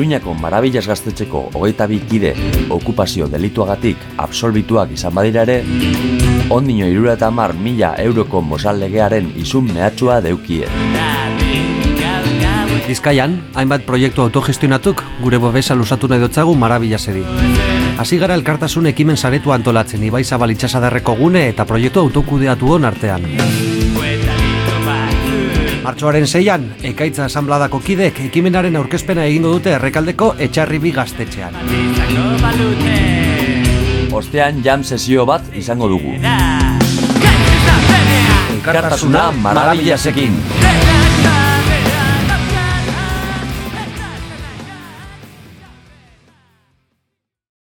Iruñako Marabillas gaztetxeko 22 kide okupazio delituagatik absolbituak izan badira ere, ondino 70.000 euroko mozallegearen izun mehatxua deukie. Bizkaian, hainbat proiektu autogestionatuk gure babesa lusatu nahi dotzagu Marabillaseri. Hasi gara elkartasun ekimen saretua antolatzen Ibai Zabal itsasadarreko gune eta proiektu autokudeatu hon artean. Martxoaren 6an, Ekaitza Asanbladako kidek ekimenaren aurkezpena egingo dute Errekaldeko Etxarribi gaztetxean. Ostean jam sesio bat izango dugu. Elkartasuna Marabillasekin.